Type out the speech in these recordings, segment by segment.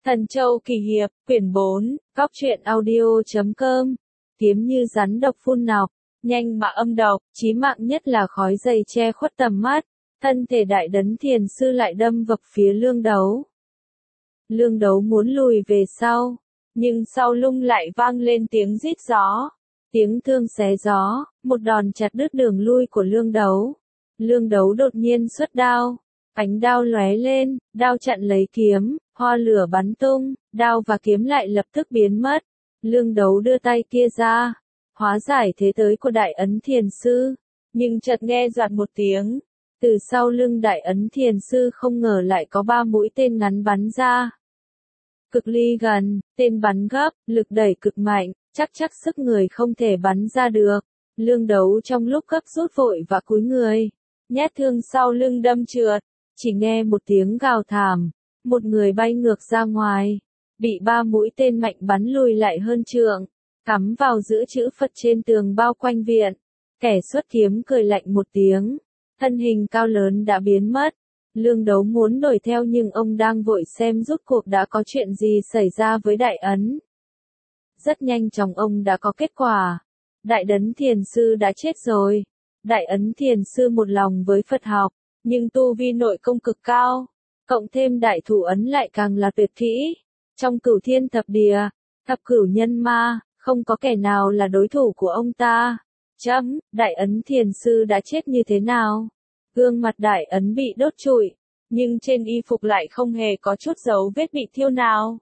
Thần Châu Kỳ Hiệp, quyển 4, góc truyện audio.com. Kiếm như rắn độc phun nọc, nhanh mà âm độc, chí mạng nhất là khói dày che khuất tầm mắt. Thân thể Đại Đấn Thiền Sư lại đâm vập phía Lương Đấu. Lương Đấu muốn lùi về sau, nhưng sau lưng lại vang lên tiếng rít gió. Tiếng thương xé gió, một đòn chặt đứt đường lui của Lương Đấu. Lương Đấu đột nhiên xuất đao. Ánh đao lóe lên, đao chặn lấy kiếm, hoa lửa bắn tung, đao và kiếm lại lập tức biến mất. Lương Đấu đưa tay kia ra, hóa giải thế tới của Đại Ấn Thiền Sư, nhưng chợt nghe doạt một tiếng, từ sau lưng Đại Ấn Thiền Sư không ngờ lại có 3 mũi tên ngắn bắn ra. Cực ly gần, tên bắn gấp, lực đẩy cực mạnh, chắc sức người không thể bắn ra được. Lương Đấu trong lúc gấp rút vội và cúi người, nhét thương sau lưng đâm trượt. Chỉ nghe một tiếng gào thảm, một người bay ngược ra ngoài, bị 3 mũi tên mạnh bắn lùi lại hơn trượng, cắm vào giữa chữ Phật trên tường bao quanh viện. Kẻ xuất kiếm cười lạnh một tiếng, thân hình cao lớn đã biến mất. Lương Đấu muốn đuổi theo nhưng ông đang vội xem rốt cuộc đã có chuyện gì xảy ra với Đại Ấn. Rất nhanh chóng ông đã có kết quả. Đại Đấn Thiền Sư đã chết rồi. Đại Ấn Thiền Sư một lòng với Phật học, nhưng tu vi nội công cực cao, cộng thêm đại thủ ấn lại càng là tuyệt kỹ. Trong cửu thiên thập địa, thập cửu nhân ma, không có kẻ nào là đối thủ của ông ta. Đại Ấn Thiền Sư đã chết như thế nào? Gương mặt Đại Ấn bị đốt trụi, nhưng trên y phục lại không hề có chút dấu vết bị thiêu nào.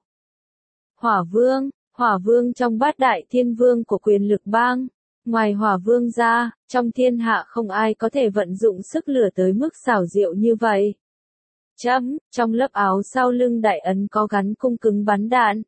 Hỏa Vương trong bát đại thiên vương của quyền lực bang. Ngoài Hỏa Vương ra, trong thiên hạ không ai có thể vận dụng sức lửa tới mức xảo diệu như vậy. Trong lớp áo sau lưng Đại Ấn có gắn cung cứng bắn đạn.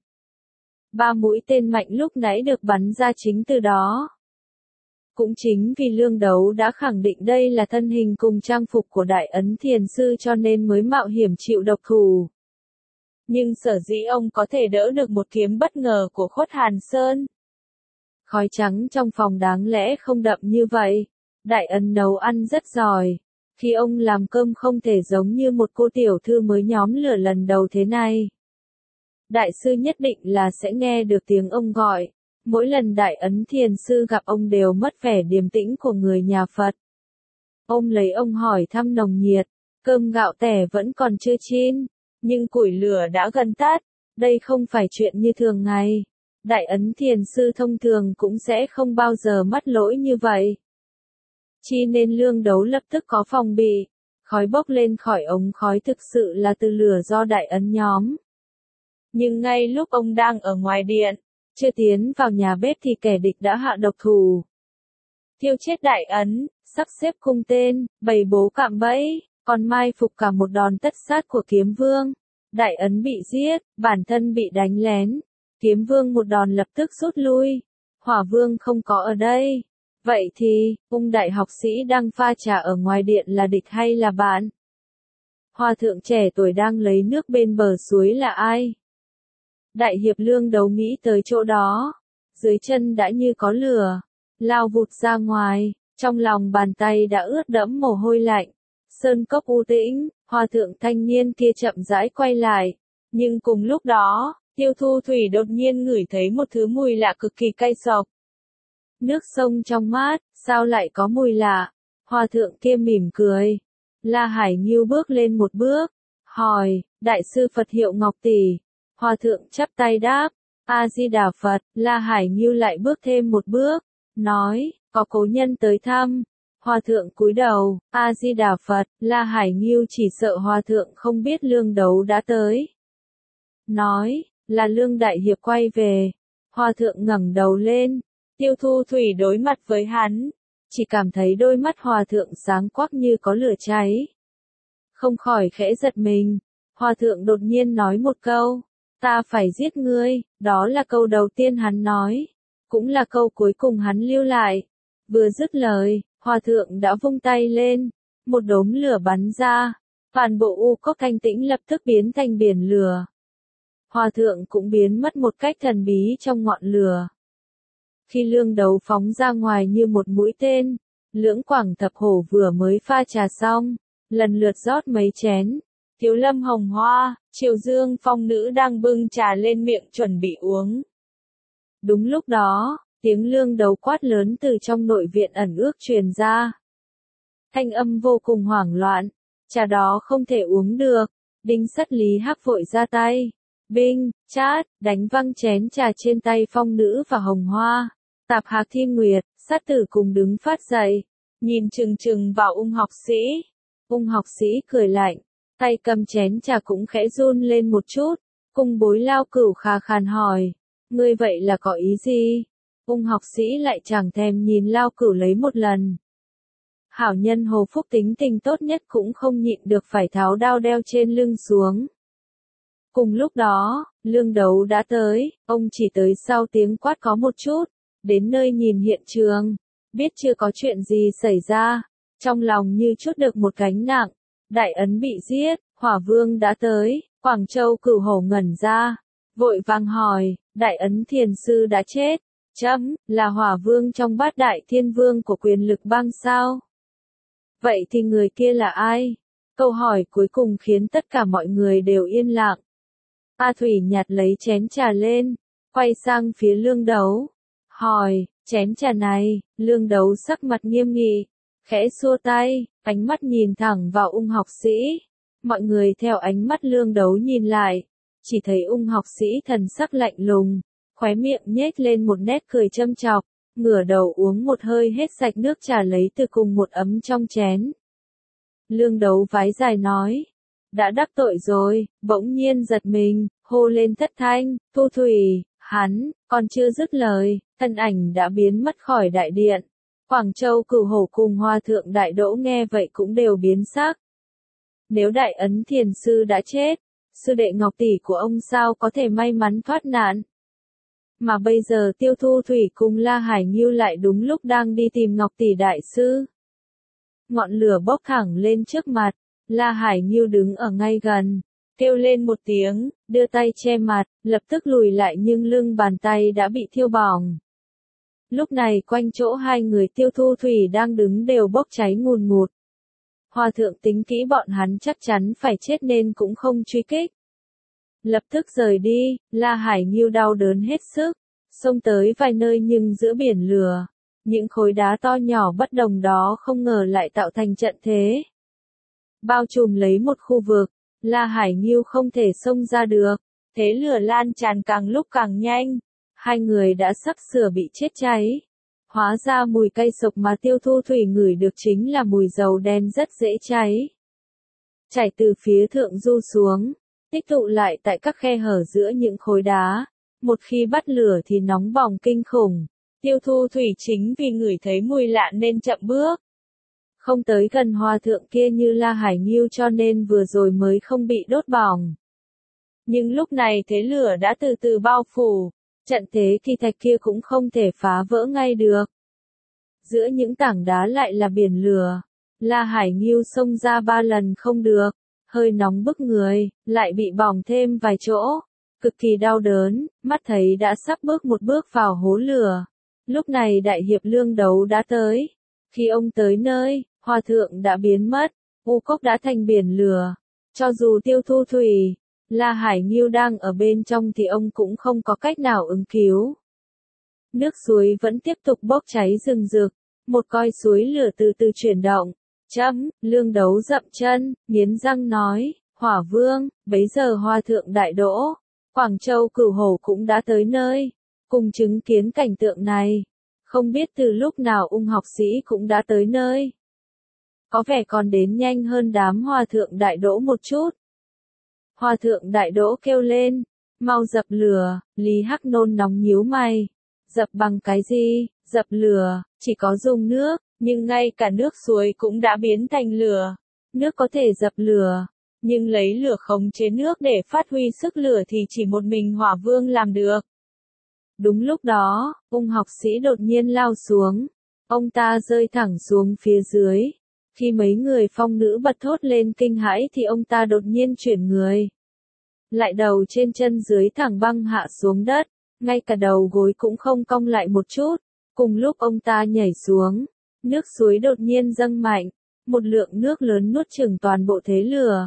3 mũi tên mạnh lúc nãy được bắn ra chính từ đó. Cũng chính vì Lương Đấu đã khẳng định đây là thân hình cùng trang phục của Đại Ấn Thiền Sư cho nên mới mạo hiểm chịu độc thủ. Nhưng sở dĩ ông có thể đỡ được một kiếm bất ngờ của Khuất Hàn Sơn. Khói trắng trong phòng đáng lẽ không đậm như vậy. Đại Ấn nấu ăn rất giỏi. Khi ông làm cơm không thể giống như một cô tiểu thư mới nhóm lửa lần đầu thế này. Đại sư nhất định là sẽ nghe được tiếng ông gọi. Mỗi lần Đại Ấn Thiền Sư gặp ông đều mất vẻ điềm tĩnh của người nhà Phật. Ông lấy ông hỏi thăm nồng nhiệt. Cơm gạo tẻ vẫn còn chưa chín, nhưng củi lửa đã gần tắt. Đây không phải chuyện như thường ngày. Đại Ấn Thiền Sư thông thường cũng sẽ không bao giờ mắc lỗi như vậy. Chi nên Lương Đấu lập tức có phòng bị. Khói bốc lên khỏi ống khói thực sự là từ lửa do Đại Ấn nhóm. Nhưng ngay lúc ông đang ở ngoài điện, chưa tiến vào nhà bếp thì kẻ địch đã hạ độc thủ. Thiêu chết Đại Ấn, sắp xếp cung tên, bày bố cạm bẫy, còn mai phục cả một đòn tất sát của Kiếm Vương. Đại Ấn bị giết, bản thân bị đánh lén. Kiếm Vương một đòn lập tức rút lui. Hỏa Vương không có ở đây. Vậy thì, ông đại học sĩ đang pha trà ở ngoài điện là địch hay là bạn? Hòa thượng trẻ tuổi đang lấy nước bên bờ suối là ai? Đại hiệp Lương Đấu nghĩ tới chỗ đó. Dưới chân đã như có lửa. Lao vụt ra ngoài, trong lòng bàn tay đã ướt đẫm mồ hôi lạnh. Sơn cốc u tĩnh, hòa thượng thanh niên kia chậm rãi quay lại. Nhưng cùng lúc đó, Tiêu Thu Thủy đột nhiên ngửi thấy một thứ mùi lạ cực kỳ cay xộc. Nước sông trong mát, sao lại có mùi lạ? Hòa thượng kia mỉm cười. La Hải Nghiêu bước lên một bước, hỏi, Đại sư Phật hiệu Ngọc Tỷ. Hòa thượng chắp tay đáp, A-di-đà Phật. La Hải Nghiêu lại bước thêm một bước, nói, có cố nhân tới thăm. Hòa thượng cúi đầu, A-di-đà Phật. La Hải Nghiêu chỉ sợ hòa thượng không biết Lương Đấu đã tới. Nói, là Lương Đại Hiệp quay về. Hòa thượng ngẩng đầu lên. Tiêu Thu Thủy đối mặt với hắn, chỉ cảm thấy đôi mắt hòa thượng sáng quắc như có lửa cháy. Không khỏi khẽ giật mình. Hòa thượng đột nhiên nói một câu, ta phải giết ngươi. Đó là câu đầu tiên hắn nói, cũng là câu cuối cùng hắn lưu lại. Vừa dứt lời, hòa thượng đã vung tay lên, một đốm lửa bắn ra, toàn bộ u cốc thanh tĩnh lập tức biến thành biển lửa. Hòa thượng cũng biến mất một cách thần bí trong ngọn lửa. Khi Lương Đấu phóng ra ngoài như một mũi tên, Lưỡng Quảng Thập Hổ vừa mới pha trà xong, lần lượt rót mấy chén. Thiếu Lâm Hồng Hoa, Triều Dương Phong nữ đang bưng trà lên miệng chuẩn bị uống. Đúng lúc đó, tiếng lương đấu quát lớn từ trong nội viện ẩn ước truyền ra. Thanh âm vô cùng hoảng loạn, trà đó không thể uống được. Đinh Sắt Lý Hắc vội ra tay. Binh, chát, đánh văng chén trà trên tay Phong nữ và Hồng Hoa. Tạp Hạc Thiên Nguyệt, Sát Tử cùng đứng phát dậy, nhìn chừng chừng vào Ung học sĩ. Ung học sĩ cười lạnh, tay cầm chén trà cũng khẽ run lên một chút. Cung Bối Lao Cửu khà khàn hỏi, ngươi vậy là có ý gì? Ung học sĩ lại chẳng thèm nhìn Lao Cửu lấy một lần. Hảo nhân Hồ Phúc tính tình tốt nhất cũng không nhịn được phải tháo đao đeo trên lưng xuống. Cùng lúc đó, lương đấu đã tới, ông chỉ tới sau tiếng quát có một chút, đến nơi nhìn hiện trường, biết chưa có chuyện gì xảy ra, trong lòng như trút được một gánh nặng. Đại ấn bị giết, Hỏa Vương đã tới, Quảng Châu Cửu Hổ ngẩn ra, vội vàng hỏi, Đại ấn thiền sư đã chết, chấm, là Hỏa Vương trong Bát Đại Thiên Vương của Quyền Lực Bang sao? Vậy thì người kia là ai? Câu hỏi cuối cùng khiến tất cả mọi người đều yên lặng. A Thủy nhặt lấy chén trà lên, quay sang phía lương đấu, hỏi, chén trà này, lương đấu sắc mặt nghiêm nghị, khẽ xua tay, ánh mắt nhìn thẳng vào Ung học sĩ. Mọi người theo ánh mắt lương đấu nhìn lại, chỉ thấy Ung học sĩ thần sắc lạnh lùng, khóe miệng nhếch lên một nét cười châm chọc, ngửa đầu uống một hơi hết sạch nước trà lấy từ cùng một ấm trong chén. Lương đấu vái dài nói, đã đắc tội rồi, bỗng nhiên giật mình, hô lên thất thanh, Thu Thủy, hắn, còn chưa dứt lời, thân ảnh đã biến mất khỏi đại điện. Quảng Châu Cửu Hổ cùng Hòa thượng Đại Đỗ nghe vậy cũng đều biến sắc. Nếu Đại ấn thiền sư đã chết, sư đệ Ngọc tỷ của ông sao có thể may mắn thoát nạn? Mà bây giờ Tiêu Thu Thủy cùng La Hải Nghiêu lại đúng lúc đang đi tìm Ngọc tỷ đại sư. Ngọn lửa bốc thẳng lên trước mặt, La Hải Nghiêu đứng ở ngay gần, kêu lên một tiếng, đưa tay che mặt, lập tức lùi lại nhưng lưng bàn tay đã bị thiêu bỏng. Lúc này quanh chỗ hai người Tiêu Thu Thủy đang đứng đều bốc cháy ngùn ngụt. Hòa thượng tính kỹ bọn hắn chắc chắn phải chết nên cũng không truy kích. Lập tức rời đi, La Hải Nghiêu đau đớn hết sức, xông tới vài nơi nhưng giữa biển lửa, những khối đá to nhỏ bất đồng đó không ngờ lại tạo thành trận thế. Bao trùm lấy một khu vực, La Hải Nghiêu không thể xông ra được, thế lửa lan tràn càng lúc càng nhanh, hai người đã sắp sửa bị chết cháy. Hóa ra mùi cây sộc mà Tiêu Thu Thủy ngửi được chính là mùi dầu đen rất dễ cháy. Chảy từ phía thượng du xuống, tích tụ lại tại các khe hở giữa những khối đá, một khi bắt lửa thì nóng bỏng kinh khủng. Tiêu Thu Thủy chính vì ngửi thấy mùi lạ nên chậm bước, không tới gần hòa thượng kia như La Hải Nghiêu cho nên vừa rồi mới không bị đốt bỏng. Nhưng lúc này thế lửa đã từ từ bao phủ, trận thế kỳ thạch kia cũng không thể phá vỡ ngay được. Giữa những tảng đá lại là biển lửa, La Hải Nghiêu xông ra 3 lần không được, hơi nóng bức người, lại bị bỏng thêm vài chỗ, cực kỳ đau đớn, mắt thấy đã sắp bước một bước vào hố lửa. Lúc này đại hiệp lương đấu đã tới. Khi ông tới nơi, hòa thượng đã biến mất, u cốc đã thành biển lửa. Cho dù Tiêu Thu Thủy, La Hải Nghiêu đang ở bên trong thì ông cũng không có cách nào ứng cứu. Nước suối vẫn tiếp tục bốc cháy rừng rực, một coi suối lửa từ từ chuyển động. Lương đấu dậm chân, nghiến răng nói, Hỏa Vương, bấy giờ Hòa thượng Đại Đỗ, Quảng Châu Cửu Hổ cũng đã tới nơi, cùng chứng kiến cảnh tượng này. Không biết từ lúc nào Ung học sĩ cũng đã tới nơi. Có vẻ còn đến nhanh hơn đám Hòa thượng Đại Đỗ một chút. Hòa thượng Đại Đỗ kêu lên, mau dập lửa. Lý Hắc nôn nóng nhíu mày. Dập bằng cái gì? Dập lửa, chỉ có dùng nước, nhưng ngay cả nước suối cũng đã biến thành lửa. Nước có thể dập lửa, nhưng lấy lửa khống chế nước để phát huy sức lửa thì chỉ một mình Hỏa Vương làm được. Đúng lúc đó, Ung học sĩ đột nhiên lao xuống. Ông ta rơi thẳng xuống phía dưới. Khi mấy người phong nữ bật thốt lên kinh hãi thì ông ta đột nhiên chuyển người. Lại đầu trên chân dưới thẳng băng hạ xuống đất, ngay cả đầu gối cũng không cong lại một chút. Cùng lúc ông ta nhảy xuống, nước suối đột nhiên dâng mạnh. Một lượng nước lớn nuốt chửng toàn bộ thế lửa.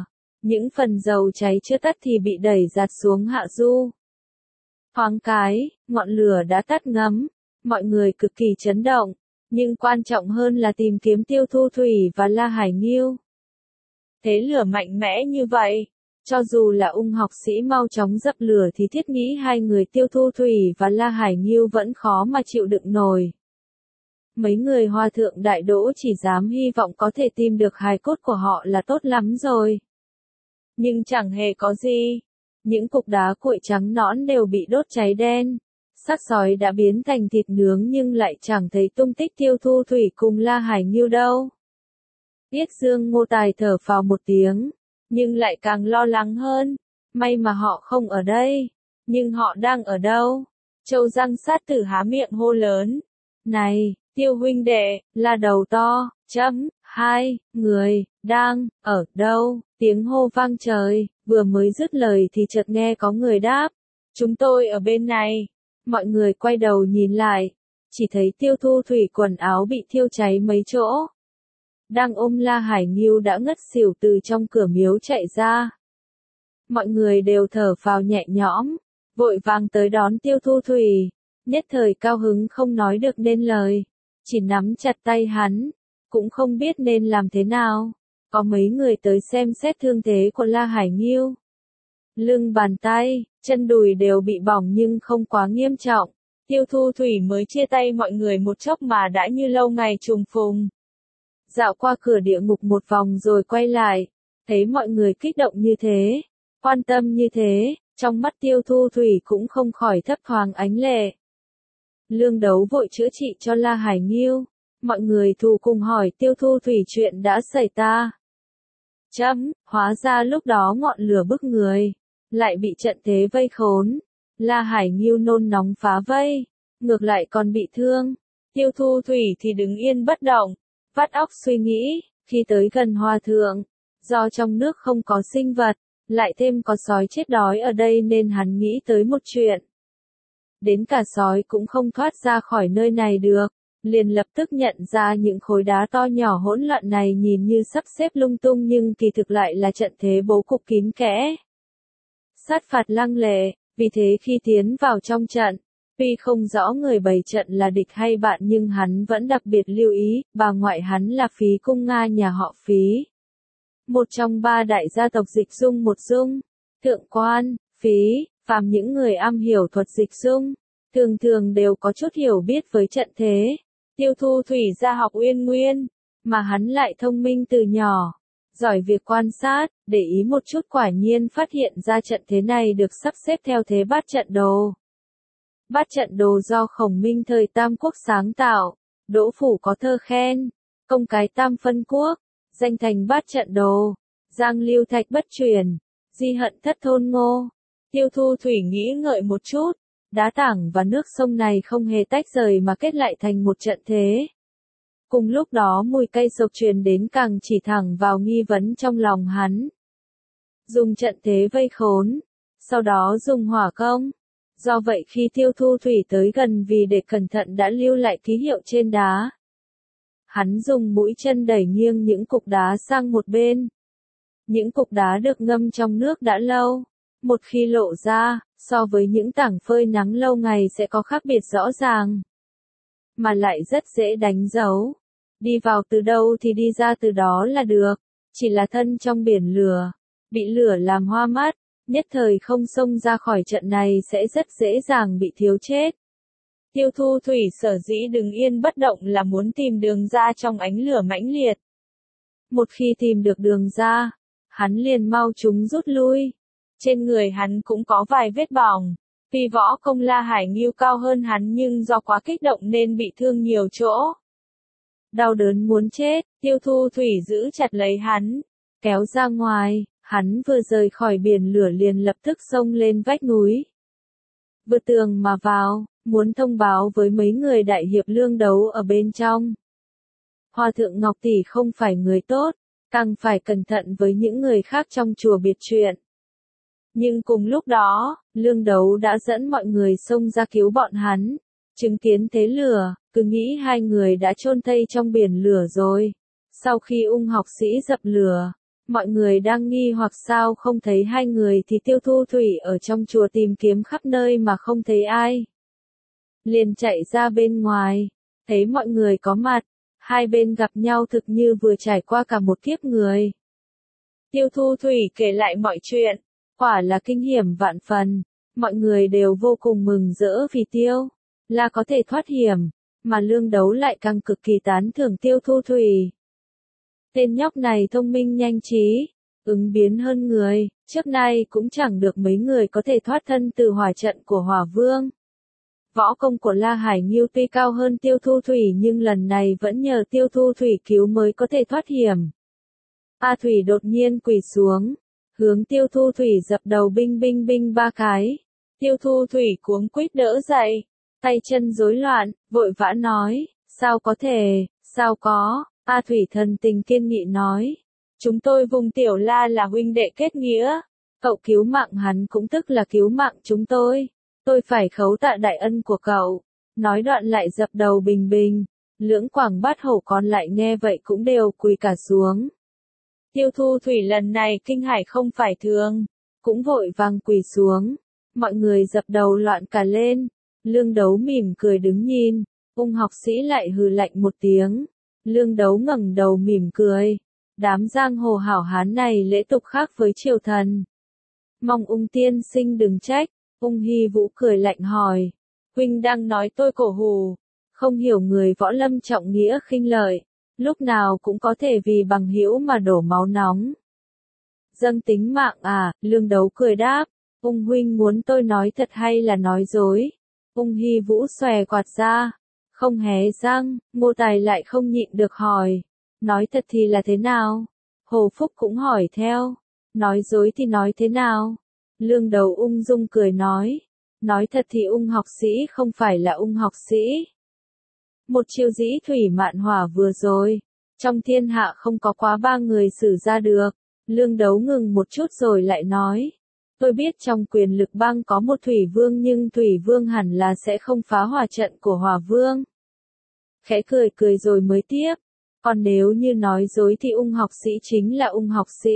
Những phần dầu cháy chưa tắt thì bị đẩy giạt xuống hạ du. Thoáng cái, ngọn lửa đã tắt ngấm, mọi người cực kỳ chấn động, nhưng quan trọng hơn là tìm kiếm Tiêu Thu Thủy và La Hải Nghiêu. Thế lửa mạnh mẽ như vậy, cho dù là ung học sĩ mau chóng dập lửa thì thiết nghĩ hai người Tiêu Thu Thủy và La Hải Nghiêu vẫn khó mà chịu đựng nổi. Mấy người Hòa thượng Đại Đỗ chỉ dám hy vọng có thể tìm được hài cốt của họ là tốt lắm rồi. Nhưng chẳng hề có gì. Những cục đá cuội trắng nõn đều bị đốt cháy đen. Xác sói đã biến thành thịt nướng nhưng lại chẳng thấy tung tích Tiêu Thu Thủy cùng La Hải Nghiêu đâu. Yết Dương Ngô Tài thở phào một tiếng, nhưng lại càng lo lắng hơn. May mà họ không ở đây. Nhưng họ đang ở đâu? Châu Giang Sát Tử há miệng hô lớn. Này, Tiêu huynh đệ, là đầu to, hai người, đang, ở đâu? Tiếng hô vang trời, vừa mới dứt lời thì chợt nghe có người đáp. Chúng tôi ở bên này. Mọi người quay đầu nhìn lại, chỉ thấy Tiêu Thu Thủy quần áo bị thiêu cháy mấy chỗ. Đang ôm La Hải Nghiêu đã ngất xỉu từ trong cửa miếu chạy ra. Mọi người đều thở phào nhẹ nhõm, vội vàng tới đón Tiêu Thu Thủy, nhất thời cao hứng không nói được nên lời, chỉ nắm chặt tay hắn, cũng không biết nên làm thế nào. Có mấy người tới xem xét thương thế của La Hải Nghiêu. Lưng bàn tay, chân đùi đều bị bỏng nhưng không quá nghiêm trọng. Tiêu Thu Thủy mới chia tay mọi người một chốc mà đã như lâu ngày trùng phùng. Dạo qua cửa địa ngục một vòng rồi quay lại, thấy mọi người kích động như thế, quan tâm như thế, trong mắt Tiêu Thu Thủy cũng không khỏi thấp thoáng ánh lệ. Lương Đấu vội chữa trị cho La Hải Nghiêu, mọi người thù cùng hỏi Tiêu Thu Thủy chuyện đã xảy ra. Hóa ra lúc đó ngọn lửa bức người, lại bị trận thế vây khốn. La Hải Nghiêu nôn nóng phá vây, ngược lại còn bị thương. Tiêu Thu Thủy thì đứng yên bất động, vắt óc suy nghĩ, khi tới gần Hòa thượng, do trong nước không có sinh vật, lại thêm có sói chết đói ở đây nên hắn nghĩ tới một chuyện. Đến cả sói cũng không thoát ra khỏi nơi này được, liền lập tức nhận ra những khối đá to nhỏ hỗn loạn này nhìn như sắp xếp lung tung nhưng kỳ thực lại là trận thế bố cục kín kẽ. Sát phạt lăng lệ, vì thế khi tiến vào trong trận, tuy không rõ người bày trận là địch hay bạn nhưng hắn vẫn đặc biệt lưu ý, bà ngoại hắn là Phí Cung Nga nhà họ Phí. Một trong ba đại gia tộc dịch dung một dung, thượng quan, Phí, phàm những người am hiểu thuật dịch dung, thường thường đều có chút hiểu biết với trận thế. Tiêu Thu Thủy ra học Uyên Nguyên, mà hắn lại thông minh từ nhỏ, giỏi việc quan sát, để ý một chút quả nhiên phát hiện ra trận thế này được sắp xếp theo thế bát trận đồ. Bát trận đồ do Khổng Minh thời Tam Quốc sáng tạo, Đỗ Phủ có thơ khen, công cái tam phân quốc, danh thành bát trận đồ, giang lưu thạch bất truyền, di hận thất thôn ngô. Tiêu Thu Thủy nghĩ ngợi một chút, đá tảng và nước sông này không hề tách rời mà kết lại thành một trận thế. Cùng lúc đó mùi cây sộc truyền đến càng chỉ thẳng vào nghi vấn trong lòng hắn. Dùng trận thế vây khốn, sau đó dùng hỏa công. Do vậy khi Tiêu Thu Thủy tới gần vì để cẩn thận đã lưu lại ký hiệu trên đá. Hắn dùng mũi chân đẩy nghiêng những cục đá sang một bên. Những cục đá được ngâm trong nước đã lâu. Một khi lộ ra, so với những tảng phơi nắng lâu ngày sẽ có khác biệt rõ ràng. Mà lại rất dễ đánh dấu. Đi vào từ đâu thì đi ra từ đó là được. Chỉ là thân trong biển lửa. Bị lửa làm hoa mắt. Nhất thời không xông ra khỏi trận này sẽ rất dễ dàng bị thiếu chết. Tiêu Thu Thủy sở dĩ đứng yên bất động là muốn tìm đường ra trong ánh lửa mãnh liệt. Một khi tìm được đường ra, hắn liền mau chúng rút lui. Trên người hắn cũng có vài vết bỏng. Tuy võ công La Hải Nghiêu cao hơn hắn nhưng do quá kích động nên bị thương nhiều chỗ. Đau đớn muốn chết, Tiêu Thu Thủy giữ chặt lấy hắn, kéo ra ngoài. Hắn vừa rời khỏi biển lửa liền lập tức xông lên vách núi. Vượt tường mà vào, muốn thông báo với mấy người đại hiệp Lương Đấu ở bên trong. Hòa thượng Ngọc Tỷ không phải người tốt, càng phải cẩn thận với những người khác trong chùa biệt chuyện. Nhưng cùng lúc đó, Lương Đấu đã dẫn mọi người xông ra cứu bọn hắn. Chứng kiến thế lửa, cứ nghĩ hai người đã chôn thây trong biển lửa rồi. Sau khi ung học sĩ dập lửa, Mọi người đang nghi hoặc sao không thấy hai người thì Tiêu Thu Thủy ở trong chùa tìm kiếm khắp nơi mà không thấy ai. Liền chạy ra bên ngoài, thấy mọi người có mặt, hai bên gặp nhau thực như vừa trải qua cả một kiếp người. Tiêu Thu Thủy kể lại mọi chuyện, quả là kinh hiểm vạn phần, mọi người đều vô cùng mừng rỡ vì Tiêu là có thể thoát hiểm, mà Lương Đấu lại càng cực kỳ tán thưởng Tiêu Thu Thủy. Tên nhóc này thông minh nhanh trí, ứng biến hơn người, trước nay cũng chẳng được mấy người có thể thoát thân từ hỏa trận của Hỏa Vương. Võ công của La Hải Nghiêu tuy cao hơn Tiêu Thu Thủy nhưng lần này vẫn nhờ Tiêu Thu Thủy cứu mới có thể thoát hiểm. A Thủy đột nhiên quỳ xuống, hướng Tiêu Thu Thủy dập đầu binh binh binh ba cái. Tiêu Thu Thủy cuống quýt đỡ dậy, tay chân rối loạn, vội vã nói, sao có thể, sao có. A Thủy thần tình kiên nghị nói, chúng tôi vùng Tiểu La là huynh đệ kết nghĩa, cậu cứu mạng hắn cũng tức là cứu mạng chúng tôi phải khấu tạ đại ân của cậu. Nói đoạn lại dập đầu bình bình, lưỡng quảng bát hổ còn lại nghe vậy cũng đều quỳ cả xuống. Tiêu Thu Thủy lần này kinh hãi không phải thường, cũng vội vàng quỳ xuống, mọi người dập đầu loạn cả lên. Lương Đấu mỉm cười đứng nhìn, Ung học sĩ lại hừ lạnh một tiếng. Lương Đấu ngẩng đầu mỉm cười, đám giang hồ hảo hán này lễ tục khác với triều thần. Mong Ung tiên sinh đừng trách. Ung Hy Vũ cười lạnh hỏi, huynh đang nói tôi cổ hủ, không hiểu người võ lâm trọng nghĩa khinh lợi, lúc nào cũng có thể vì bằng hữu mà đổ máu nóng. Dâng tính mạng à, Lương Đấu cười đáp, Ung huynh muốn tôi nói thật hay là nói dối? Ung Hy Vũ xòe quạt ra, không hé răng, Ngô Tài lại không nhịn được hỏi, nói thật thì là thế nào? Hồ Phúc cũng hỏi theo, nói dối thì nói thế nào? Lương Đấu ung dung cười nói thật thì Ung học sĩ không phải là Ung học sĩ. Một chiêu dĩ thủy mạn hỏa vừa rồi, trong thiên hạ không có quá ba người xử ra được. Lương Đấu ngừng một chút rồi lại nói, tôi biết trong Quyền Lực Bang có một Thủy Vương nhưng Thủy Vương hẳn là sẽ không phá hỏa trận của Hỏa Vương. Khẽ cười cười rồi mới tiếp, còn nếu như nói dối thì Ung học sĩ chính là Ung học sĩ.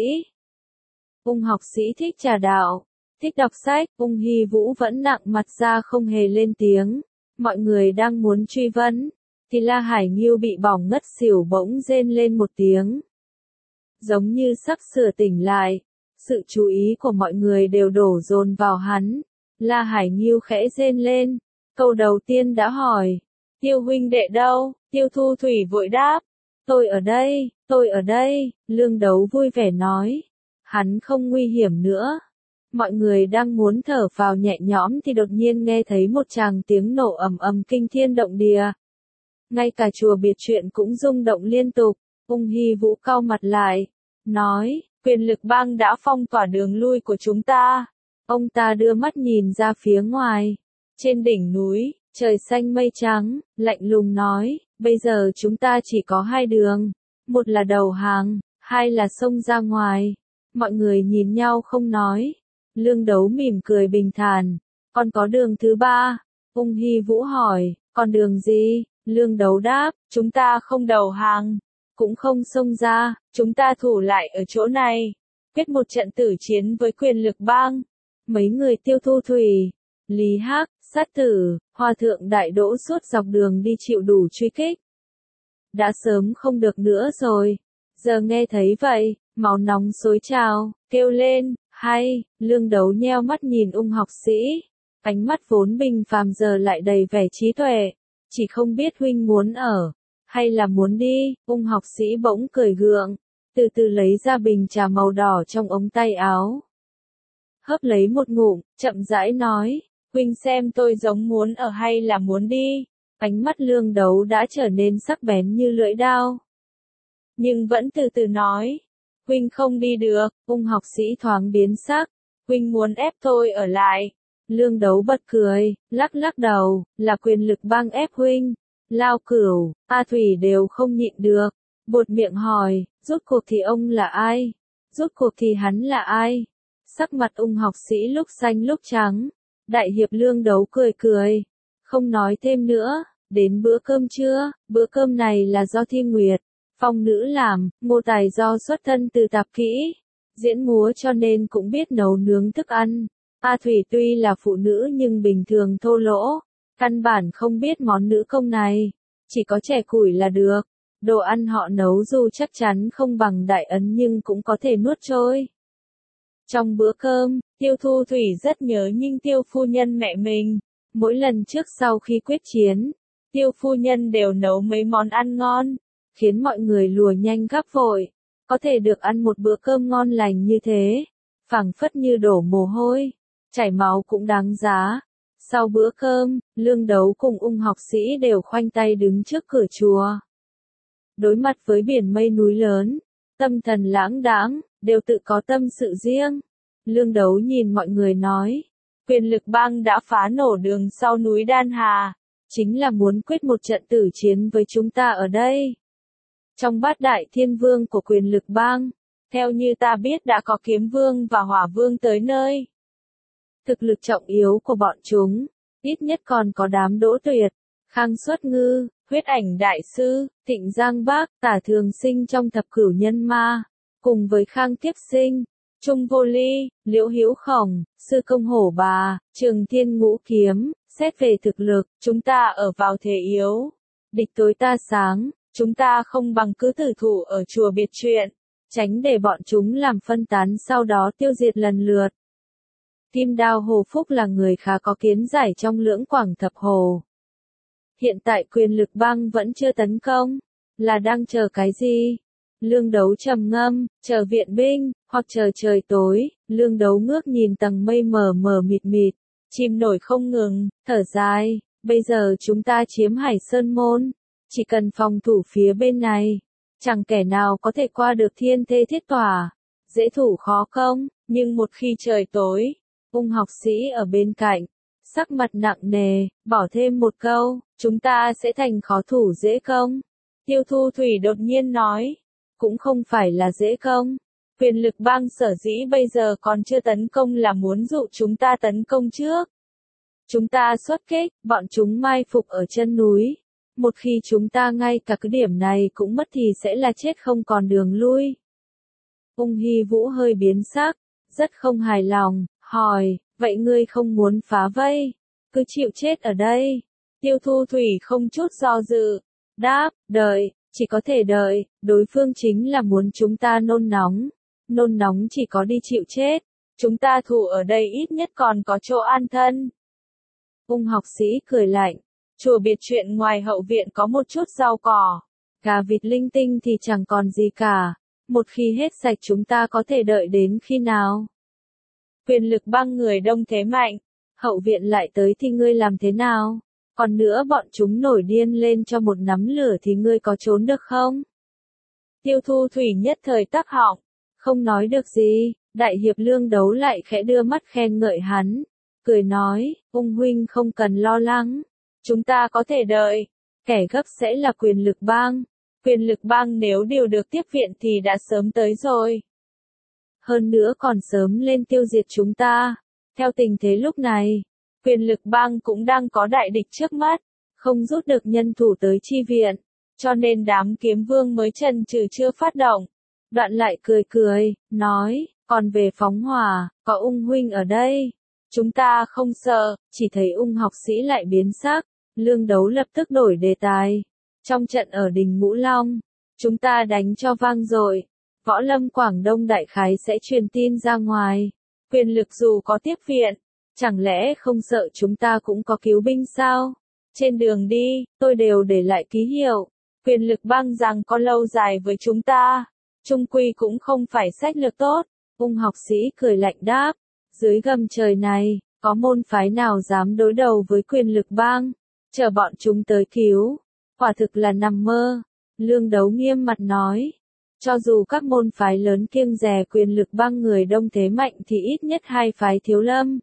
Ung học sĩ thích trà đạo, thích đọc sách, Ung Hy Vũ vẫn nặng mặt ra không hề lên tiếng. Mọi người đang muốn truy vấn, thì La Hải Nghiêu bị bỏng ngất xỉu bỗng rên lên một tiếng. Giống như sắp sửa tỉnh lại, sự chú ý của mọi người đều đổ dồn vào hắn. La Hải Nghiêu khẽ rên lên, câu đầu tiên đã hỏi, Tiêu huynh đệ đâu? Tiêu Thu Thủy vội đáp, tôi ở đây, Lương Đấu vui vẻ nói, hắn không nguy hiểm nữa. Mọi người đang muốn thở phào nhẹ nhõm thì đột nhiên nghe thấy một tràng tiếng nổ ầm ầm kinh thiên động địa. Ngay cả chùa Biệt Truyện cũng rung động liên tục. Ung Hy Vũ cau mặt lại, nói, Quyền Lực Bang đã phong tỏa đường lui của chúng ta. Ông ta đưa mắt nhìn ra phía ngoài. Trên đỉnh núi, trời xanh mây trắng, lạnh lùng nói, bây giờ chúng ta chỉ có hai đường. Một là đầu hàng, hai là xông ra ngoài. Mọi người nhìn nhau không nói. Lương Đấu mỉm cười bình thản, còn có đường thứ ba. Ung Hy Vũ hỏi, còn đường gì? Lương Đấu đáp, chúng ta không đầu hàng, cũng không xông ra, chúng ta thủ lại ở chỗ này, quyết một trận tử chiến với Quyền Lực Bang. Mấy người Tiêu Thu Thủy, Lý Hắc, Sát Tử, Hòa Thượng Đại Đỗ suốt dọc đường đi chịu đủ truy kích. Đã sớm không được nữa rồi, giờ nghe thấy vậy, máu nóng xối trào, kêu lên, hay. Lương Đấu nheo mắt nhìn Ung học sĩ, ánh mắt vốn bình phàm giờ lại đầy vẻ trí tuệ, chỉ không biết huynh muốn ở, hay là muốn đi. Ung học sĩ bỗng cười gượng, từ từ lấy ra bình trà màu đỏ trong ống tay áo. Hớp lấy một ngụm, chậm rãi nói, huynh xem tôi giống muốn ở hay là muốn đi. Ánh mắt Lương Đấu đã trở nên sắc bén như lưỡi dao, nhưng vẫn từ từ nói, huynh không đi được. Ung học sĩ thoáng biến sắc, huynh muốn ép tôi ở lại. Lương Đấu bật cười, lắc lắc đầu, là Quyền Lực Bang ép huynh. Lao Cửu, A Thủy đều không nhịn được, buột miệng hỏi, rốt cuộc thì ông là ai? Rốt cuộc thì hắn là ai? Sắc mặt Ung học sĩ lúc xanh lúc trắng. Đại hiệp Lương Đấu cười cười, không nói thêm nữa. Đến bữa cơm trưa, bữa cơm này là do Thiên Nguyệt Phong nữ làm, Ngô Tài do xuất thân từ tạp kỹ, diễn múa cho nên cũng biết nấu nướng thức ăn. A Thủy tuy là phụ nữ nhưng bình thường thô lỗ, căn bản không biết món nữ công này, chỉ có chè củi là được. Đồ ăn họ nấu dù chắc chắn không bằng Đại Ấn nhưng cũng có thể nuốt trôi. Trong bữa cơm, Tiêu Thu Thủy rất nhớ Nhinh Tiêu phu nhân mẹ mình. Mỗi lần trước sau khi quyết chiến, Tiêu phu nhân đều nấu mấy món ăn ngon, khiến mọi người lùa nhanh gấp vội. Có thể được ăn một bữa cơm ngon lành như thế, phảng phất như đổ mồ hôi, chảy máu cũng đáng giá. Sau bữa cơm, Lương Đấu cùng Ung học sĩ đều khoanh tay đứng trước cửa chùa. Đối mặt với biển mây núi lớn, tâm thần lãng đãng, đều tự có tâm sự riêng. Lương Đấu nhìn mọi người nói, Quyền Lực Bang đã phá nổ đường sau núi Đan Hà, chính là muốn quyết một trận tử chiến với chúng ta ở đây. Trong bát đại thiên vương của Quyền Lực Bang, theo như ta biết đã có Kiếm Vương và Hỏa Vương tới nơi. Thực lực trọng yếu của bọn chúng, ít nhất còn có đám Đỗ Tuyệt, Khang Xuất Ngư, Huyết Ảnh Đại Sư, Thịnh Giang Bác, Tả Thường Sinh trong Thập Cửu Nhân Ma, cùng với Khang Kiếp Sinh, Trung Vô Ly, Liễu Hữu Khổng, Sư Công Hổ Bà, Trường Thiên Ngũ Kiếm. Xét về thực lực, chúng ta ở vào thế yếu. Địch tối ta sáng, chúng ta không bằng cứ tử thủ ở chùa biệt chuyện, tránh để bọn chúng làm phân tán sau đó tiêu diệt lần lượt. Kim Đao Hồ Phúc là người khá có kiến giải trong Lưỡng Quảng Thập Hồ. Hiện tại Quyền Lực Bang vẫn chưa tấn công, là đang chờ cái gì? Lương Đấu trầm ngâm, chờ viện binh, hoặc chờ trời tối. Lương Đấu ngước nhìn tầng mây mờ mờ mịt mịt, chìm nổi không ngừng, thở dài. Bây giờ chúng ta chiếm Hải Sơn Môn, chỉ cần phòng thủ phía bên này, chẳng kẻ nào có thể qua được Thiên Thê Thiết Tỏa. Dễ thủ khó công, nhưng một khi trời tối, Ung học sĩ ở bên cạnh, sắc mặt nặng nề, bỏ thêm một câu, chúng ta sẽ thành khó thủ dễ công. Tiêu Thu Thủy đột nhiên nói, cũng không phải là dễ công. Quyền Lực Bang sở dĩ bây giờ còn chưa tấn công là muốn dụ chúng ta tấn công trước. Chúng ta xuất kích, bọn chúng mai phục ở chân núi. Một khi chúng ta ngay cả cái điểm này cũng mất thì sẽ là chết không còn đường lui. Ung Hy Vũ hơi biến sắc, rất không hài lòng, hỏi, vậy ngươi không muốn phá vây, cứ chịu chết ở đây. Tiêu Thu Thủy không chút do dự, đáp, đợi, chỉ có thể đợi, đối phương chính là muốn chúng ta nôn nóng chỉ có đi chịu chết, chúng ta thủ ở đây ít nhất còn có chỗ an thân. Ung học sĩ cười lạnh, chùa biệt chuyện ngoài hậu viện có một chút rau cỏ, gà vịt linh tinh thì chẳng còn gì cả, một khi hết sạch chúng ta có thể đợi đến khi nào? Quyền Lực Bang người đông thế mạnh, hậu viện lại tới thì ngươi làm thế nào? Còn nữa bọn chúng nổi điên lên cho một nắm lửa thì ngươi có trốn được không? Tiêu Thu Thủy nhất thời tắc họng, không nói được gì. Đại hiệp Lương Đấu lại khẽ đưa mắt khen ngợi hắn, cười nói, Ung huynh không cần lo lắng, chúng ta có thể đợi, kẻ gấp sẽ là Quyền Lực Bang. Quyền Lực Bang nếu điều được tiếp viện thì đã sớm tới rồi. Hơn nữa còn sớm lên tiêu diệt chúng ta. Theo tình thế lúc này, Quyền Lực Bang cũng đang có đại địch trước mắt, không rút được nhân thủ tới chi viện, cho nên đám Kiếm Vương mới chần chừ chưa phát động. Đoạn lại cười, nói, còn về phóng hỏa, có Ung huynh ở đây, chúng ta không sợ. Chỉ thấy Ung học sĩ lại biến sắc, Lương Đấu lập tức đổi đề tài. Trong trận ở đỉnh Ngũ Long, chúng ta đánh cho vang dội, Võ Lâm Quảng Đông đại khái sẽ truyền tin ra ngoài. Quyền Lực dù có tiếp viện, chẳng lẽ không sợ chúng ta cũng có cứu binh sao? Trên đường đi, tôi đều để lại ký hiệu. Quyền Lực Bang rằng có lâu dài với chúng ta, chung quy cũng không phải sách lược tốt. Ung học sĩ cười lạnh đáp, dưới gầm trời này, có môn phái nào dám đối đầu với Quyền Lực Bang? Chờ bọn chúng tới cứu, quả thực là nằm mơ. Lương Đấu nghiêm mặt nói, cho dù các môn phái lớn kiêng dè Quyền Lực Bang người đông thế mạnh thì ít nhất hai phái Thiếu Lâm,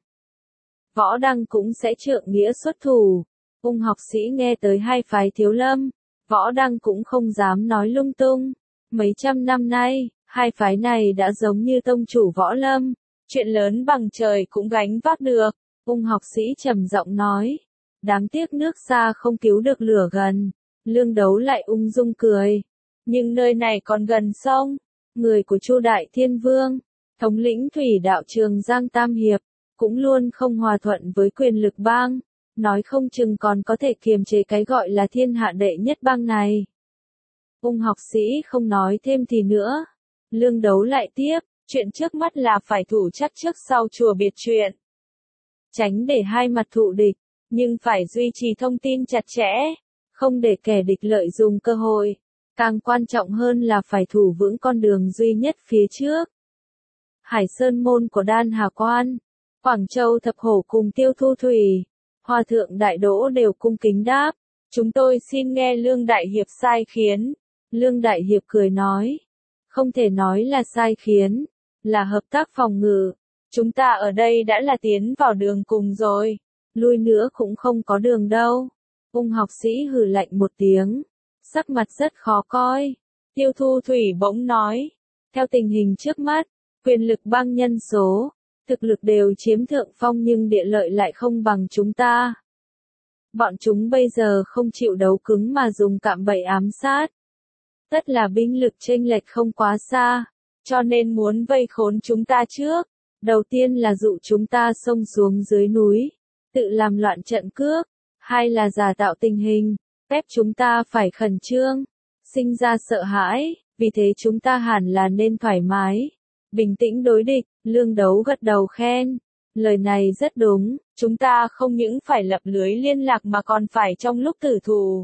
Võ Đăng cũng sẽ trượng nghĩa xuất thủ. Ung học sĩ nghe tới hai phái Thiếu Lâm, Võ Đăng cũng không dám nói lung tung. Mấy trăm năm nay, hai phái này đã giống như tông chủ Võ Lâm, chuyện lớn bằng trời cũng gánh vác được. Ung học sĩ trầm giọng nói, đáng tiếc nước xa không cứu được lửa gần. Lương Đấu lại ung dung cười, nhưng nơi này còn gần sông. Người của Chu Đại Thiên Vương, thống lĩnh thủy đạo Trường Giang Tam Hiệp, cũng luôn không hòa thuận với quyền lực bang, nói không chừng còn có thể kiềm chế cái gọi là thiên hạ đệ nhất bang này. Ung học sĩ không nói thêm thì nữa. Lương Đấu lại tiếp, chuyện trước mắt là phải thủ chắc trước sau chùa biệt chuyện. Tránh để hai mặt thụ địch, nhưng phải duy trì thông tin chặt chẽ, không để kẻ địch lợi dụng cơ hội. Càng quan trọng hơn là phải thủ vững con đường duy nhất phía trước. Hải Sơn Môn của Đan Hà Quan, Quảng Châu Thập Hổ cùng Tiêu Thu Thủy, Hòa Thượng Đại Đỗ đều cung kính đáp. Chúng tôi xin nghe Lương Đại Hiệp sai khiến. Lương Đại Hiệp cười nói. Không thể nói là sai khiến, là hợp tác phòng ngự. Chúng ta ở đây đã là tiến vào đường cùng rồi, lui nữa cũng không có đường đâu. Ung học sĩ hừ lạnh một tiếng, sắc mặt rất khó coi. Tiêu Thu Thủy bỗng nói, theo tình hình trước mắt, quyền lực bang nhân số, thực lực đều chiếm thượng phong nhưng địa lợi lại không bằng chúng ta. Bọn chúng bây giờ không chịu đấu cứng mà dùng cạm bẫy ám sát. Tất là binh lực chênh lệch không quá xa, cho nên muốn vây khốn chúng ta trước. Đầu tiên là dụ chúng ta xông xuống dưới núi, tự làm loạn trận cướp. Hai là giả tạo tình hình, ép chúng ta phải khẩn trương, sinh ra sợ hãi, vì thế chúng ta hẳn là nên thoải mái, bình tĩnh đối địch. Lương Đấu gật đầu khen, lời này rất đúng, chúng ta không những phải lập lưới liên lạc mà còn phải trong lúc tử thủ.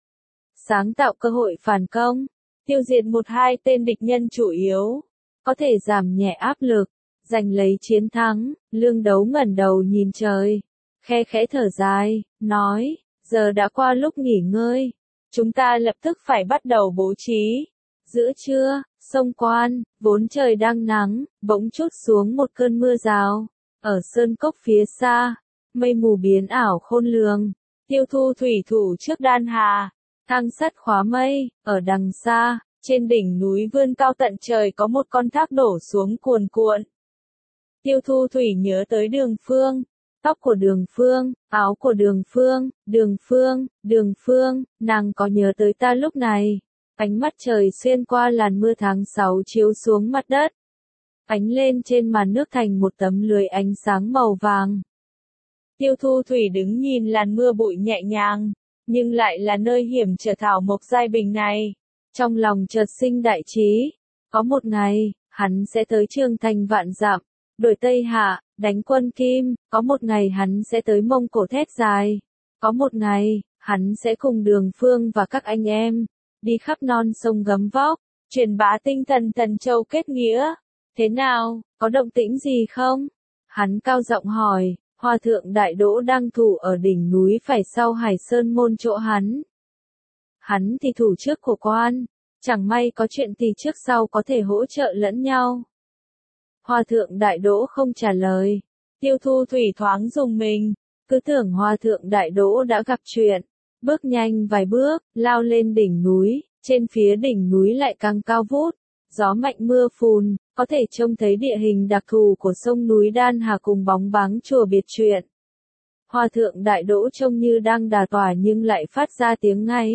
Sáng tạo cơ hội phản công, tiêu diệt một hai tên địch nhân chủ yếu, có thể giảm nhẹ áp lực, giành lấy chiến thắng. Lương Đấu ngẩng đầu nhìn trời, khe khẽ thở dài, nói, giờ đã qua lúc nghỉ ngơi, chúng ta lập tức phải bắt đầu bố trí. Giữa trưa, sông Quan, vốn trời đang nắng, bỗng trút xuống một cơn mưa rào. Ở sơn cốc phía xa, mây mù biến ảo khôn lường. Tiêu Thu Thủy thủ trước Đan Hà, thang sắt khóa mây. Ở đằng xa, trên đỉnh núi vươn cao tận trời có một con thác đổ xuống cuồn cuộn. Tiêu Thu Thủy nhớ tới Đường Phương, tóc của Đường Phương, áo của Đường Phương, Đường Phương, nàng có nhớ tới ta lúc này. Ánh mắt trời xuyên qua làn mưa tháng 6 chiếu xuống mặt đất, ánh lên trên màn nước thành một tấm lưới ánh sáng màu vàng. Tiêu Thu Thủy đứng nhìn làn mưa bụi nhẹ nhàng, nhưng lại là nơi hiểm trở thảo mộc giai bình này. Trong lòng chợt sinh đại trí, có một ngày, hắn sẽ tới Trường Thành vạn dặm, đuổi Tây Hạ, đánh quân Kim. Có một ngày hắn sẽ tới Mông Cổ thét dài. Có một ngày, hắn sẽ cùng Đường Phương và các anh em, đi khắp non sông gấm vóc, truyền bá tinh thần Thần Châu kết nghĩa. Thế nào, có động tĩnh gì không? Hắn cao giọng hỏi. Hòa Thượng Đại Đỗ đang thủ ở đỉnh núi phải sau Hải Sơn Môn chỗ hắn. Hắn thì thủ trước của quan, chẳng may có chuyện thì trước sau có thể hỗ trợ lẫn nhau. Hòa Thượng Đại Đỗ không trả lời. Tiêu Thu Thủy thoáng rùng mình, cứ tưởng Hòa Thượng Đại Đỗ đã gặp chuyện. Bước nhanh vài bước, lao lên đỉnh núi, trên phía đỉnh núi lại càng cao vút, gió mạnh mưa phùn, có thể trông thấy địa hình đặc thù của sông núi Đan Hà cùng bóng báng chùa biệt chuyện. Hòa Thượng Đại Đỗ trông như đang đà tỏa nhưng lại phát ra tiếng ngáy.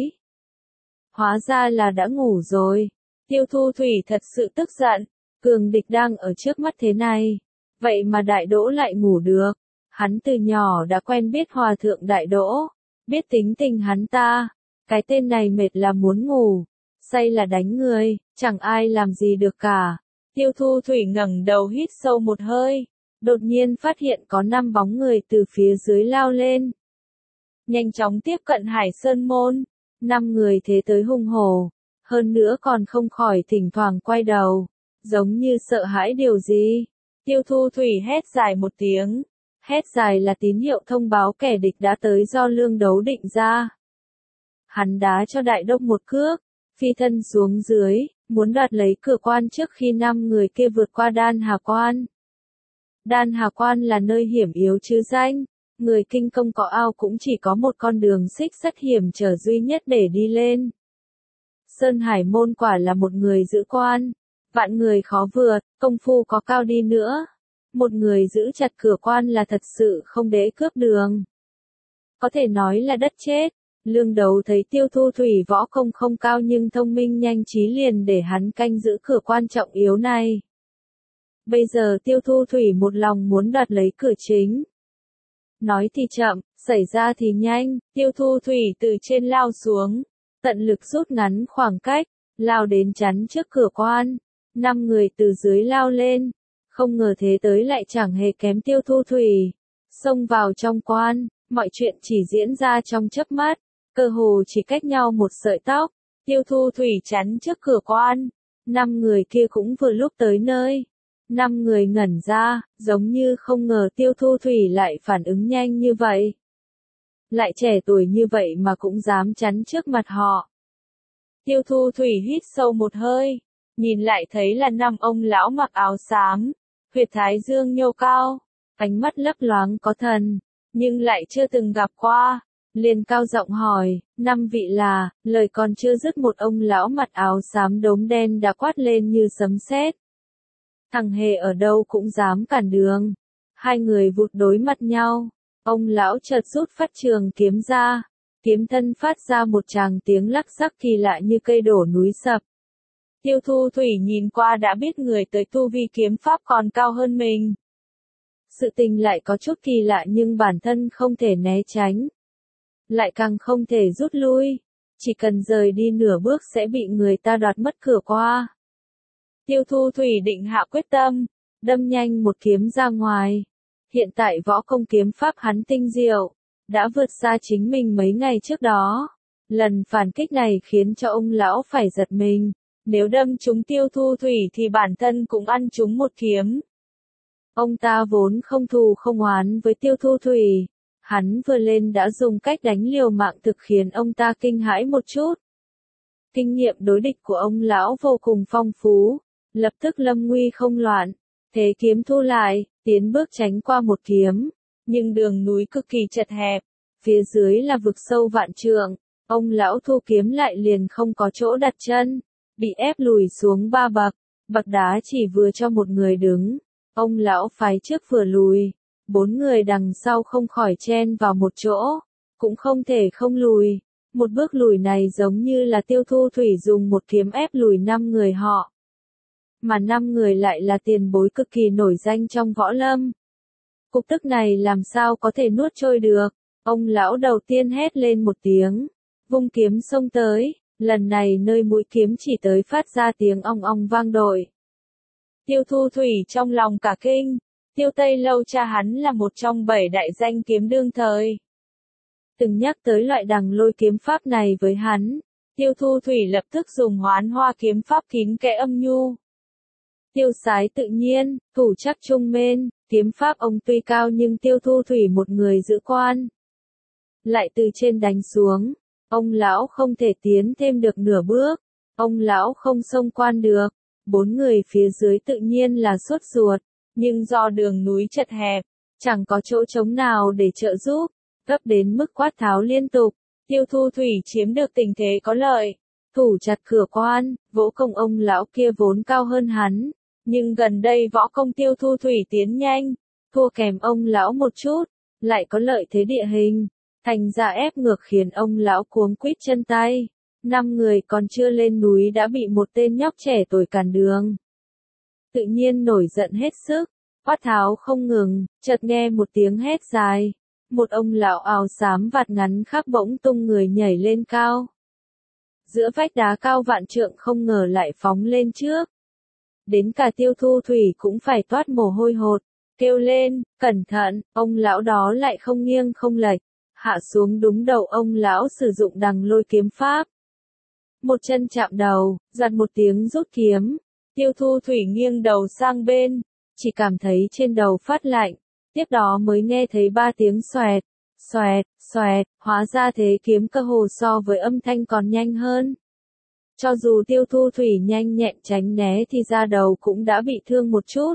Hóa ra là đã ngủ rồi. Tiêu Thu Thủy thật sự tức giận, cường địch đang ở trước mắt thế này, vậy mà Đại Đỗ lại ngủ được. Hắn từ nhỏ đã quen biết Hòa Thượng Đại Đỗ, biết tính tình hắn ta, cái tên này mệt là muốn ngủ, say là đánh người, chẳng ai làm gì được cả. Tiêu Thu Thủy ngẩng đầu hít sâu một hơi, đột nhiên phát hiện có 5 bóng người từ phía dưới lao lên. Nhanh chóng tiếp cận Hải Sơn Môn, 5 người thế tới hung hổ, hơn nữa còn không khỏi thỉnh thoảng quay đầu, giống như sợ hãi điều gì. Tiêu Thu Thủy hét dài một tiếng, hét dài là tín hiệu thông báo kẻ địch đã tới do Lương Đấu định ra. Hắn đá cho Đại Đốc một cước, phi thân xuống dưới, muốn đoạt lấy cửa quan trước khi 5 người kia vượt qua Đan Hà Quan. Đan Hà Quan là nơi hiểm yếu chứ danh, người kinh công có ao cũng chỉ có một con đường xích sắt hiểm trở duy nhất để đi lên. Sơn Hải Môn quả là một người giữ quan, vạn người khó vượt, công phu có cao đi nữa. Một người giữ chặt cửa quan là thật sự không để cướp đường. Có thể nói là đất chết, Lương Đấu thấy Tiêu Thu Thủy võ công không cao nhưng thông minh nhanh trí liền để hắn canh giữ cửa quan trọng yếu này. Bây giờ Tiêu Thu Thủy một lòng muốn đoạt lấy cửa chính. Nói thì chậm, xảy ra thì nhanh, Tiêu Thu Thủy từ trên lao xuống, tận lực rút ngắn khoảng cách, lao đến chắn trước cửa quan. 5 người từ dưới lao lên, không ngờ thế tới lại chẳng hề kém Tiêu Thu Thủy. Xông vào trong quan, mọi chuyện chỉ diễn ra trong chớp mắt, cơ hồ chỉ cách nhau một sợi tóc. Tiêu Thu Thủy chắn trước cửa quan, 5 người kia cũng vừa lúc tới nơi. 5 người ngẩn ra, giống như không ngờ Tiêu Thu Thủy lại phản ứng nhanh như vậy. Lại trẻ tuổi như vậy mà cũng dám chắn trước mặt họ. Tiêu Thu Thủy hít sâu một hơi, nhìn lại thấy là 5 ông lão mặc áo xám, huyệt thái dương nhô cao, ánh mắt lấp loáng có thần, nhưng lại chưa từng gặp qua. Liền cao giọng hỏi, 5 vị là, lời còn chưa dứt một ông lão mặt áo xám đốm đen đã quát lên như sấm sét. Thằng hề ở đâu cũng dám cản đường. 2 người vụt đối mặt nhau, ông lão chợt rút phát trường kiếm ra, kiếm thân phát ra một tràng tiếng lắc sắc kỳ lạ như cây đổ núi sập. Tiêu Thu Thủy nhìn qua đã biết người tới tu vi kiếm pháp còn cao hơn mình. Sự tình lại có chút kỳ lạ nhưng bản thân không thể né tránh. Lại càng không thể rút lui, chỉ cần rời đi nửa bước sẽ bị người ta đoạt mất cửa qua. Tiêu Thu Thủy định hạ quyết tâm, đâm nhanh một kiếm ra ngoài. Hiện tại võ công kiếm pháp hắn tinh diệu, đã vượt xa chính mình mấy ngày trước đó. Lần phản kích này khiến cho ông lão phải giật mình, nếu đâm trúng Tiêu Thu Thủy thì bản thân cũng ăn trúng một kiếm. Ông ta vốn không thù không oán với Tiêu Thu Thủy, hắn vừa lên đã dùng cách đánh liều mạng thực khiến ông ta kinh hãi một chút. Kinh nghiệm đối địch của ông lão vô cùng phong phú, lập tức lâm nguy không loạn, thế kiếm thu lại, tiến bước tránh qua một kiếm, nhưng đường núi cực kỳ chật hẹp, phía dưới là vực sâu vạn trượng, ông lão thu kiếm lại liền không có chỗ đặt chân, bị ép lùi xuống 3 bậc, bậc đá chỉ vừa cho một người đứng, ông lão phái trước vừa lùi, 4 người đằng sau không khỏi chen vào một chỗ, cũng không thể không lùi, một bước lùi này giống như là Tiêu Thu Thủy dùng một kiếm ép lùi 5 người họ. Mà 5 người lại là tiền bối cực kỳ nổi danh trong võ lâm. Cục tức này làm sao có thể nuốt trôi được, ông lão đầu tiên hét lên một tiếng, vung kiếm xông tới, lần này nơi mũi kiếm chỉ tới phát ra tiếng ong ong vang dội. Tiêu Thu Thủy trong lòng cả kinh, Tiêu Tây Lâu cha hắn là một trong 7 đại danh kiếm đương thời. Từng nhắc tới loại đằng lôi kiếm pháp này với hắn, Tiêu Thu Thủy lập tức dùng Hoán Hoa kiếm pháp kín kẽ âm nhu. Tiêu sái tự nhiên, thủ chắc trung mên, kiếm pháp ông tuy cao nhưng Tiêu Thu Thủy một người giữ quan. Lại từ trên đánh xuống, ông lão không thể tiến thêm được nửa bước, ông lão không xông quan được, 4 người phía dưới tự nhiên là sốt ruột, nhưng do đường núi chật hẹp, chẳng có chỗ trống nào để trợ giúp, gấp đến mức quát tháo liên tục, Tiêu Thu Thủy chiếm được tình thế có lợi, thủ chặt cửa quan, võ công ông lão kia vốn cao hơn hắn. Nhưng gần đây võ công Tiêu Thu Thủy tiến nhanh, thua kèm ông lão một chút, lại có lợi thế địa hình, thành ra ép ngược khiến ông lão cuống quýt chân tay. 5 người còn chưa lên núi đã bị một tên nhóc trẻ tuổi cản đường. Tự nhiên nổi giận hết sức, quát tháo không ngừng, chợt nghe một tiếng hét dài. Một ông lão áo xám vạt ngắn khắc bỗng tung người nhảy lên cao. Giữa vách đá cao vạn trượng không ngờ lại phóng lên trước. Đến cả Tiêu Thu Thủy cũng phải toát mồ hôi hột, kêu lên, cẩn thận, ông lão đó lại không nghiêng không lệch, hạ xuống đúng đầu ông lão sử dụng đằng lôi kiếm pháp. Một chân chạm đầu, giật một tiếng rút kiếm, Tiêu Thu Thủy nghiêng đầu sang bên, chỉ cảm thấy trên đầu phát lạnh, tiếp đó mới nghe thấy 3 tiếng xoẹt, xoẹt, xoẹt, hóa ra thế kiếm cơ hồ so với âm thanh còn nhanh hơn. Cho dù Tiêu Thu Thủy nhanh nhẹn tránh né thì da đầu cũng đã bị thương một chút.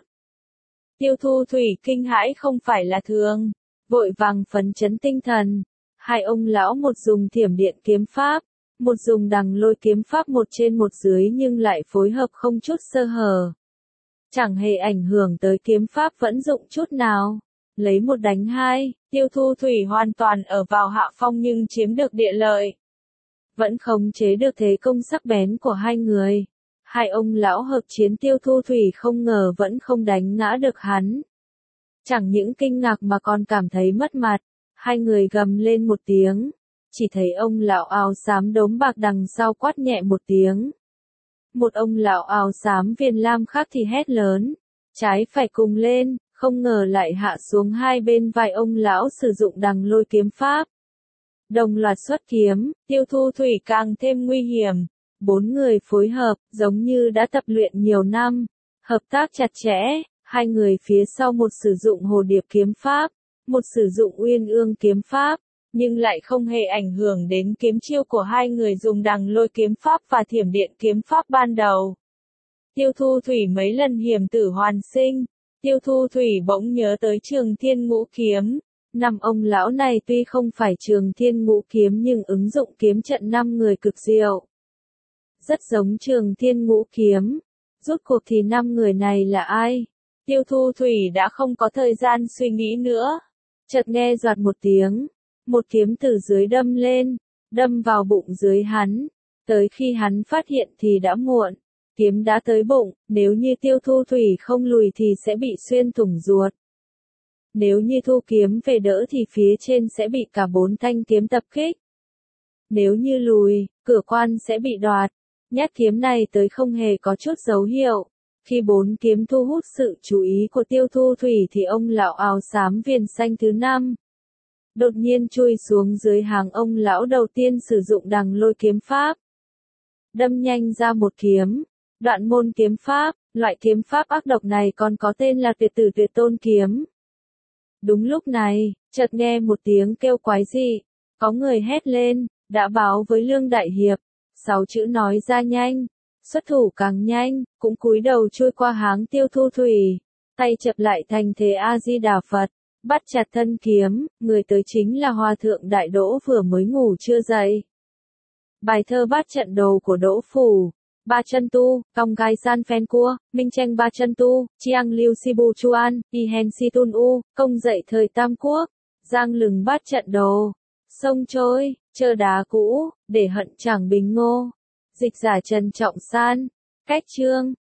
Tiêu Thu Thủy kinh hãi không phải là thường, vội vàng phấn chấn tinh thần. 2 ông lão một dùng thiểm điện kiếm pháp, một dùng đằng lôi kiếm pháp một trên một dưới nhưng lại phối hợp không chút sơ hở. Chẳng hề ảnh hưởng tới kiếm pháp vẫn dụng chút nào. lấy một đánh hai, Tiêu Thu Thủy hoàn toàn ở vào hạ phong nhưng chiếm được địa lợi. Vẫn khống chế được thế công sắc bén của hai người. Hai ông lão hợp chiến Tiêu Thu Thủy không ngờ vẫn không đánh ngã được hắn. Chẳng những kinh ngạc mà còn cảm thấy mất mặt. Hai người gầm lên một tiếng. Chỉ thấy ông lão áo xám đốm bạc đằng sau quát nhẹ một tiếng. Một ông lão áo xám viền lam khác thì hét lớn. Trái phải cùng lên, không ngờ lại hạ xuống hai bên vai ông lão sử dụng đằng lôi kiếm pháp. Đồng loạt xuất kiếm, Tiêu Thu Thủy càng thêm nguy hiểm. Bốn người phối hợp, giống như đã tập luyện nhiều năm. Hợp tác chặt chẽ, hai người phía sau một sử dụng hồ điệp kiếm pháp, một sử dụng uyên ương kiếm pháp, nhưng lại không hề ảnh hưởng đến kiếm chiêu của hai người dùng đằng lôi kiếm pháp và thiểm điện kiếm pháp ban đầu. Tiêu Thu Thủy mấy lần hiểm tử hoàn sinh, Tiêu Thu Thủy bỗng nhớ tới Trường Thiên Ngũ Kiếm. Năm ông lão này tuy không phải Trường Thiên Ngũ Kiếm nhưng ứng dụng kiếm trận 5 người cực diệu. Rất giống Trường Thiên Ngũ Kiếm. Rốt cuộc thì 5 người này là ai? Tiêu Thu Thủy đã không có thời gian suy nghĩ nữa. Chợt nghe doạt một tiếng. Một kiếm từ dưới đâm lên. Đâm vào bụng dưới hắn. Tới khi hắn phát hiện thì đã muộn. Kiếm đã tới bụng. Nếu như Tiêu Thu Thủy không lùi thì sẽ bị xuyên thủng ruột. Nếu như thu kiếm về đỡ thì phía trên sẽ bị cả 4 thanh kiếm tập kích. Nếu như lùi, cửa quan sẽ bị đoạt. Nhát kiếm này tới không hề có chút dấu hiệu. Khi 4 kiếm thu hút sự chú ý của Tiêu Thu Thủy thì ông lão áo xám viền xanh thứ 5 đột nhiên chui xuống dưới hàng ông lão đầu tiên sử dụng đằng lôi kiếm pháp. Đâm nhanh ra một kiếm. Đoạn môn kiếm pháp, loại kiếm pháp ác độc này còn có tên là Tuyệt Tử Tuyệt Tôn kiếm. Đúng lúc này, chợt nghe một tiếng kêu quái dị, có người hét lên, đã báo với Lương Đại Hiệp. 6 chữ nói ra nhanh, xuất thủ càng nhanh, cũng cúi đầu chui qua háng Tiêu Thu Thủy, tay chập lại thành thế A Di Đà Phật, bắt chặt thân kiếm, người tới chính là Hòa thượng Đại Đỗ vừa mới ngủ chưa dậy. Bài thơ Bát Trận Đồ của Đỗ Phủ. Ba chân tu, cong gai san phen cua, minh tranh ba chân tu, chiang liu si bu chuan, y hen si tun u, công dậy thời Tam Quốc, giang lừng bát trận đồ, sông trôi, chơ đá cũ, để hận chẳng bình ngô, dịch giả Trần Trọng San, cách chương.